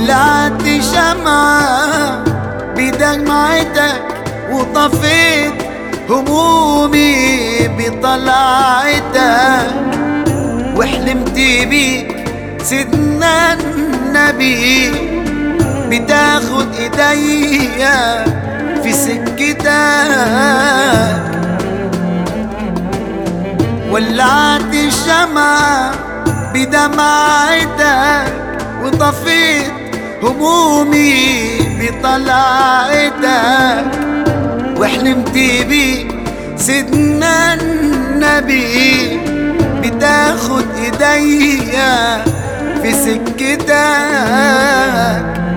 ولعت شمعة بدمعتك وطفيت همومي بطلعتك، وحلمت بيك سيدنا النبي بتاخد ايديا في سكتك. ولعت الشمعة بدمعتك وطفيت همومي بطلعتك، وحلمت بيك سيدنا النبي بتاخد ايديا في سكتك.